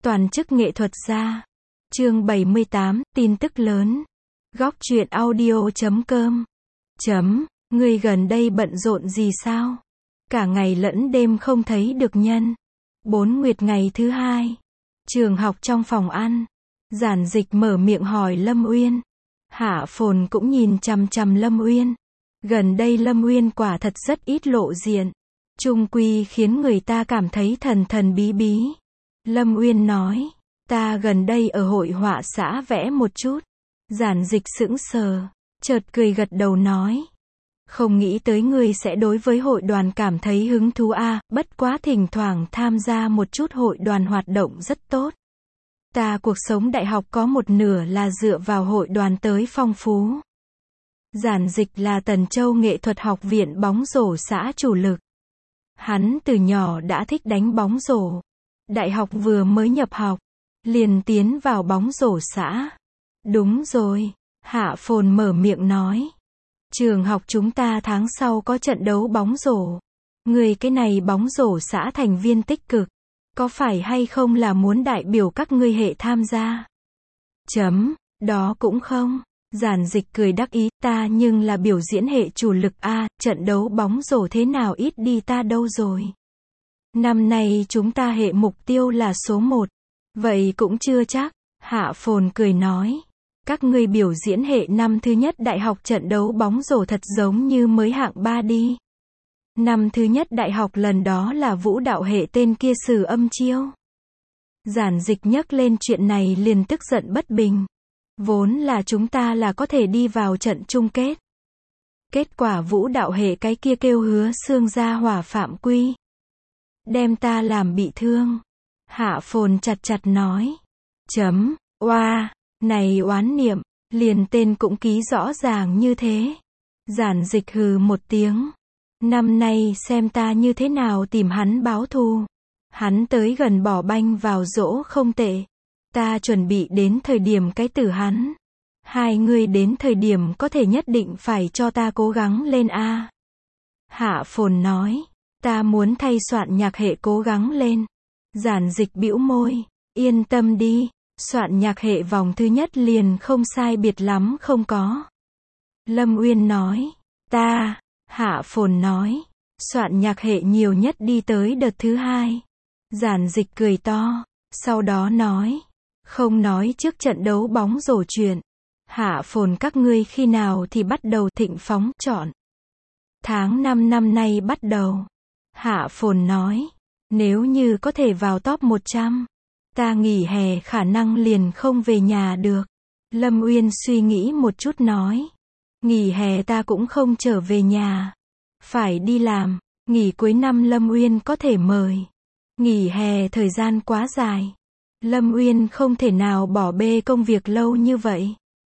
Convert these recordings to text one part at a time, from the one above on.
Toàn chức nghệ thuật gia. Chương 78, tin tức lớn. Góc truyện audio.com. Ngươi gần đây bận rộn gì sao? Cả ngày lẫn đêm không thấy được nhân. 4 nguyệt ngày thứ 2. Trường học trong phòng ăn. Giản Dịch mở miệng hỏi Lâm Uyên. Hạ Phồn cũng nhìn chằm chằm Lâm Uyên. Gần đây Lâm Uyên quả thật rất ít lộ diện. Chung quy khiến người ta cảm thấy thần thần bí bí. Lâm Uyên nói, ta gần đây ở hội họa xã vẽ một chút. Giản Dịch sững sờ, chợt cười gật đầu nói. Không nghĩ tới ngươi sẽ đối với hội đoàn cảm thấy hứng thú bất quá thỉnh thoảng tham gia một chút hội đoàn hoạt động rất tốt. Ta cuộc sống đại học có một nửa là dựa vào hội đoàn tới phong phú. Giản Dịch là Tần Châu Nghệ thuật học viện bóng rổ xã chủ lực. Hắn từ nhỏ đã thích đánh bóng rổ. Đại học vừa mới nhập học, liền tiến vào bóng rổ xã. Đúng rồi, Hạ Phồn mở miệng nói. Trường học chúng ta tháng sau có trận đấu bóng rổ. Người cái này bóng rổ xã thành viên tích cực. Có phải hay không là muốn đại biểu các ngươi hệ tham gia? Đó cũng không. Giản Dịch cười đắc ý, ta nhưng là biểu diễn hệ chủ lực trận đấu bóng rổ thế nào ít đi ta đâu rồi. Năm nay chúng ta hệ mục tiêu là số 1. Vậy cũng chưa chắc. Hạ Phồn cười nói. Các ngươi biểu diễn hệ năm thứ nhất đại học trận đấu bóng rổ thật giống như mới hạng 3 đi. Năm thứ nhất đại học lần đó là vũ đạo hệ tên kia Sử Âm Chiêu. Giản Dịch nhắc lên chuyện này liền tức giận bất bình. Vốn là chúng ta là có thể đi vào trận chung kết. Kết quả vũ đạo hệ cái kia kêu Hứa Xương ra hỏa phạm quy. Đem ta làm bị thương. Hạ Phồn chặt nói. Này oán niệm, liền tên cũng ký rõ ràng như thế. Giản Dịch hừ một tiếng. Năm nay xem ta như thế nào tìm hắn báo thù. Hắn tới gần bỏ banh vào rỗ không tệ. Ta chuẩn bị đến thời điểm cái tử hắn. Hai người đến thời điểm có thể nhất định phải cho ta cố gắng lên a. Hạ Phồn nói. Ta muốn thay soạn nhạc hệ cố gắng lên. Giản Dịch bĩu môi. Yên tâm đi. Soạn nhạc hệ vòng thứ nhất liền không sai biệt lắm không có. Lâm Uyên nói. Hạ Phồn nói. Soạn nhạc hệ nhiều nhất đi tới đợt thứ 2. Giản Dịch cười to. Sau đó nói. Không nói trước trận đấu bóng rổ chuyện. Hạ Phồn các ngươi khi nào thì bắt đầu thịnh phóng chọn. Tháng 5 năm nay bắt đầu. Hạ Phồn nói. Nếu như có thể vào top 100. Ta nghỉ hè khả năng liền không về nhà được. Lâm Uyên suy nghĩ một chút nói. Nghỉ hè ta cũng không trở về nhà. Phải đi làm. Nghỉ cuối năm Lâm Uyên có thể mời. Nghỉ hè thời gian quá dài. Lâm Uyên không thể nào bỏ bê công việc lâu như vậy.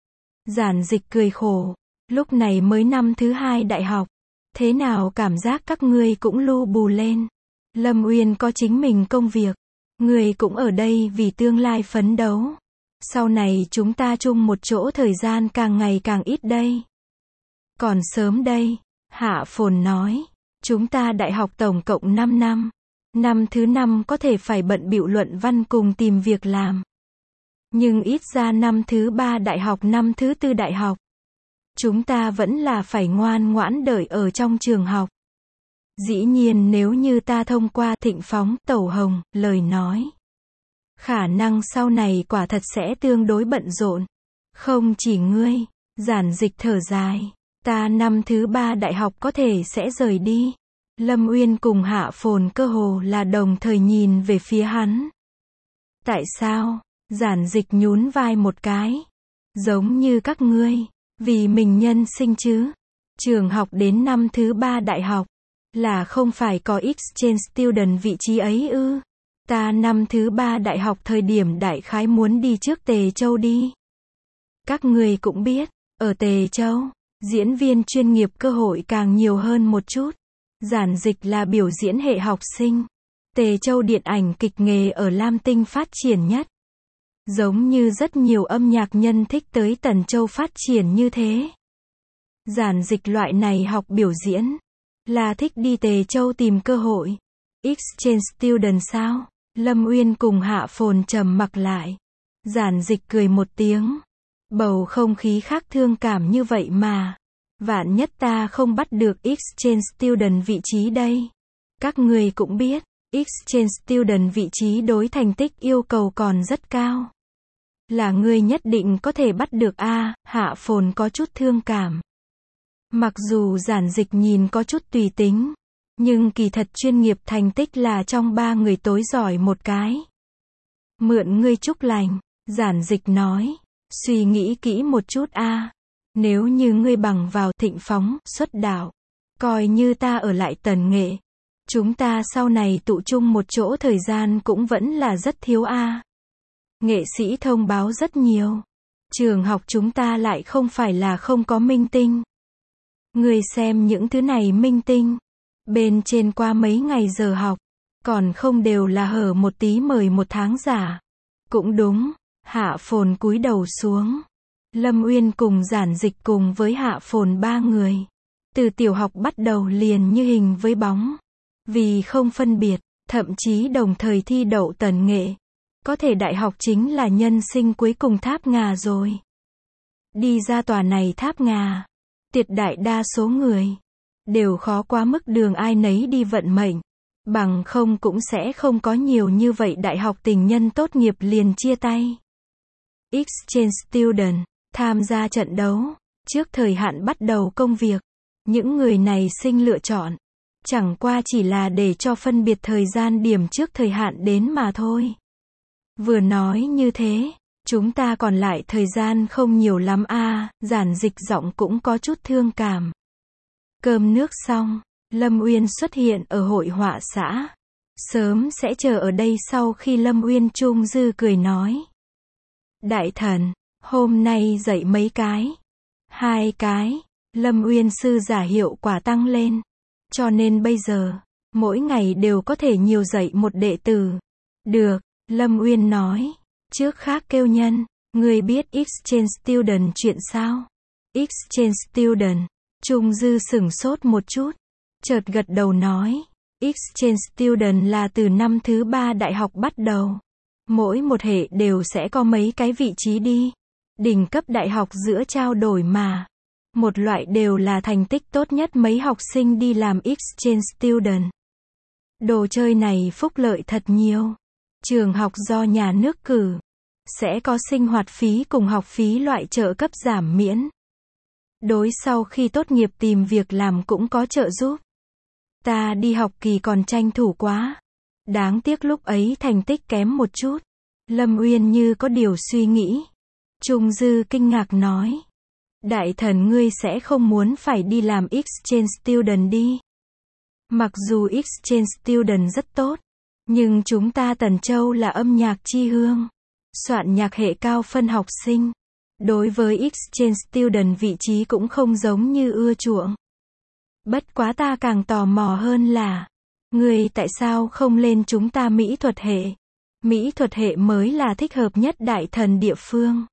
Giản Dịch cười khổ. Lúc này mới năm thứ 2 đại học. Thế nào cảm giác các ngươi cũng lu bù lên. Lâm Uyên có chính mình công việc. Ngươi cũng ở đây vì tương lai phấn đấu. Sau này chúng ta chung một chỗ thời gian càng ngày càng ít đây. Còn sớm đây. Hạ Phồn nói. Chúng ta đại học tổng cộng 5 năm. Năm thứ 5 có thể phải bận bịu luận văn cùng tìm việc làm. Nhưng ít ra năm thứ 3 đại học năm thứ 4 đại học. Chúng ta vẫn là phải ngoan ngoãn đợi ở trong trường học. Dĩ nhiên nếu như ta thông qua thịnh phóng tẩu hồng, lời nói. Khả năng sau này quả thật sẽ tương đối bận rộn. Không chỉ ngươi. Giản Dịch thở dài. Ta năm thứ 3 đại học có thể sẽ rời đi. Lâm Uyên cùng Hạ Phồn cơ hồ là đồng thời nhìn về phía hắn. Tại sao? Giản Dịch nhún vai một cái. Giống như các ngươi. Vì mình nhân sinh chứ. Trường học đến năm thứ 3 đại học. Là không phải có exchange student vị trí ấy ư? Ta năm thứ 3 đại học thời điểm đại khái muốn đi trước Tề Châu đi. Các người cũng biết, ở Tề Châu, diễn viên chuyên nghiệp cơ hội càng nhiều hơn một chút. Giản Dịch là biểu diễn hệ học sinh. Tề Châu điện ảnh kịch nghề ở Lam Tinh phát triển nhất. Giống như rất nhiều âm nhạc nhân thích tới Tần Châu phát triển như thế. Giản Dịch loại này học biểu diễn. Là thích đi Tề Châu tìm cơ hội. Exchange student sao? Lâm Uyên cùng Hạ Phồn trầm mặc lại. Giản Dịch cười một tiếng. Bầu không khí khác thương cảm như vậy mà. Vạn nhất ta không bắt được exchange student vị trí đây. Các người cũng biết, exchange student vị trí đối thành tích yêu cầu còn rất cao. Là người nhất định có thể bắt được a. Hạ Phồn có chút thương cảm. Mặc dù Giản Dịch nhìn có chút tùy tính, nhưng kỳ thật chuyên nghiệp thành tích là trong 3 người tối giỏi một cái. Mượn ngươi chúc lành, Giản Dịch nói. Suy nghĩ kỹ một chút a. Nếu như ngươi bằng vào Thịnh Phóng, xuất đạo, coi như ta ở lại Tần Nghệ, chúng ta sau này tụ chung một chỗ thời gian cũng vẫn là rất thiếu a. Nghệ sĩ thông báo rất nhiều. Trường học chúng ta lại không phải là không có minh tinh. Ngươi xem những thứ này minh tinh, bên trên qua mấy ngày giờ học, còn không đều là hở một tí mời một tháng giả. Cũng đúng. Hạ Phồn cúi đầu xuống. Lâm Uyên cùng Giản Dịch cùng với Hạ Phồn 3 người. Từ tiểu học bắt đầu liền như hình với bóng. Vì không phân biệt, thậm chí đồng thời thi đậu Tần Nghệ. Có thể đại học chính là nhân sinh cuối cùng tháp ngà rồi. Đi ra tòa này tháp ngà, tuyệt đại đa số người đều khó quá mức đường ai nấy đi vận mệnh. Bằng không cũng sẽ không có nhiều như vậy đại học tình nhân tốt nghiệp liền chia tay. Exchange student, tham gia trận đấu, trước thời hạn bắt đầu công việc. Những người này sinh lựa chọn, chẳng qua chỉ là để cho phân biệt thời gian điểm trước thời hạn đến mà thôi. Vừa nói như thế, chúng ta còn lại thời gian không nhiều lắm a. Giản Dịch giọng cũng có chút thương cảm. Cơm nước xong, Lâm Uyên xuất hiện ở hội họa xã. Sớm sẽ chờ ở đây sau khi Lâm Uyên Trung Dư cười nói. Đại thần, hôm nay dạy mấy cái? 2 cái. Lâm Uyên sư giả hiệu quả tăng lên. Cho nên bây giờ, mỗi ngày đều có thể nhiều dạy một đệ tử. Được, Lâm Uyên nói. Trước khác kêu nhân, người biết exchange student chuyện sao? Exchange student. Trung Dư sửng sốt một chút. Chợt gật đầu nói. Exchange student là từ năm thứ 3 đại học bắt đầu. Mỗi một hệ đều sẽ có mấy cái vị trí đi. Đỉnh cấp đại học giữa trao đổi mà. Một loại đều là thành tích tốt nhất mấy học sinh đi làm exchange student. Đồ chơi này phúc lợi thật nhiều. Trường học do nhà nước cử. Sẽ có sinh hoạt phí cùng học phí loại trợ cấp giảm miễn. Đối sau khi tốt nghiệp tìm việc làm cũng có trợ giúp. Ta đi học kỳ còn tranh thủ quá. Đáng tiếc lúc ấy thành tích kém một chút. Lâm Uyên như có điều suy nghĩ. Trung Dư kinh ngạc nói. Đại thần ngươi sẽ không muốn phải đi làm exchange student đi. Mặc dù exchange student rất tốt, nhưng chúng ta Tần Châu là âm nhạc chi hương. Soạn nhạc hệ cao phân học sinh. Đối với exchange student vị trí cũng không giống như ưa chuộng. Bất quá ta càng tò mò hơn là, người tại sao không lên chúng ta mỹ thuật hệ? Mỹ thuật hệ mới là thích hợp nhất đại thần địa phương.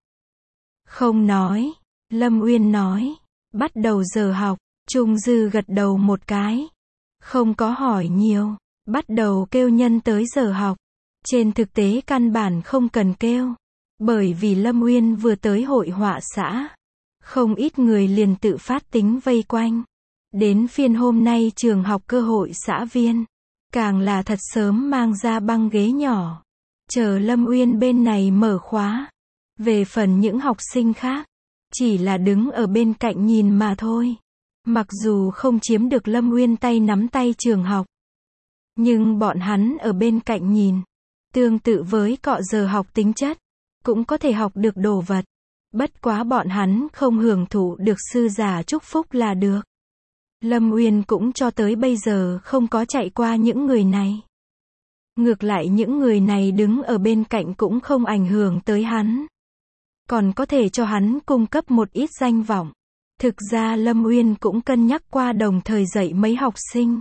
Không nói. Lâm Uyên nói. Bắt đầu giờ học. Trung Dư gật đầu một cái. Không có hỏi nhiều. Bắt đầu kêu nhân tới giờ học. Trên thực tế căn bản không cần kêu. Bởi vì Lâm Uyên vừa tới hội họa xã. Không ít người liền tự phát tính vây quanh. Đến phiên hôm nay trường học cơ hội xã viên. Càng là thật sớm mang ra băng ghế nhỏ. Chờ Lâm Uyên bên này mở khóa. Về phần những học sinh khác, chỉ là đứng ở bên cạnh nhìn mà thôi. Mặc dù không chiếm được Lâm Uyên tay nắm tay trường học. Nhưng bọn hắn ở bên cạnh nhìn. Tương tự với cọ giờ học tính chất. Cũng có thể học được đồ vật. Bất quá bọn hắn không hưởng thụ được sư giả chúc phúc là được. Lâm Uyên cũng cho tới bây giờ không có chạy qua những người này. Ngược lại những người này đứng ở bên cạnh cũng không ảnh hưởng tới hắn. Còn có thể cho hắn cung cấp một ít danh vọng. Thực ra Lâm Uyên cũng cân nhắc qua đồng thời dạy mấy học sinh.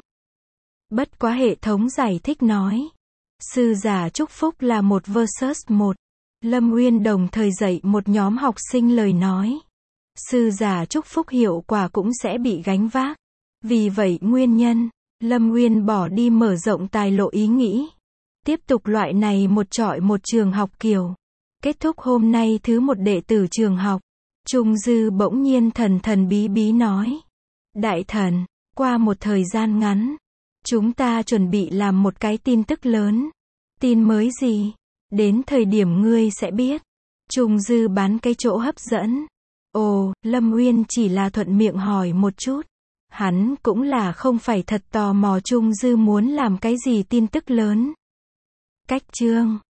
Bất quá hệ thống giải thích nói. Sư giả chúc phúc là 1 versus 1. Lâm Uyên đồng thời dạy một nhóm học sinh lời nói. Sư giả chúc phúc hiệu quả cũng sẽ bị gánh vác. Vì vậy nguyên nhân, Lâm Uyên bỏ đi mở rộng tài lộ ý nghĩ. Tiếp tục loại này một chọi một trường học kiểu. Kết thúc hôm nay thứ một đệ tử trường học. Trung Dư bỗng nhiên thần thần bí bí nói. Đại thần, qua một thời gian ngắn, chúng ta chuẩn bị làm một cái tin tức lớn. Tin mới gì? Đến thời điểm ngươi sẽ biết. Trung Dư bán cái chỗ hấp dẫn. Ồ, Lâm Uyên chỉ là thuận miệng hỏi một chút. Hắn cũng là không phải thật tò mò Trung Dư muốn làm cái gì tin tức lớn. Cách chương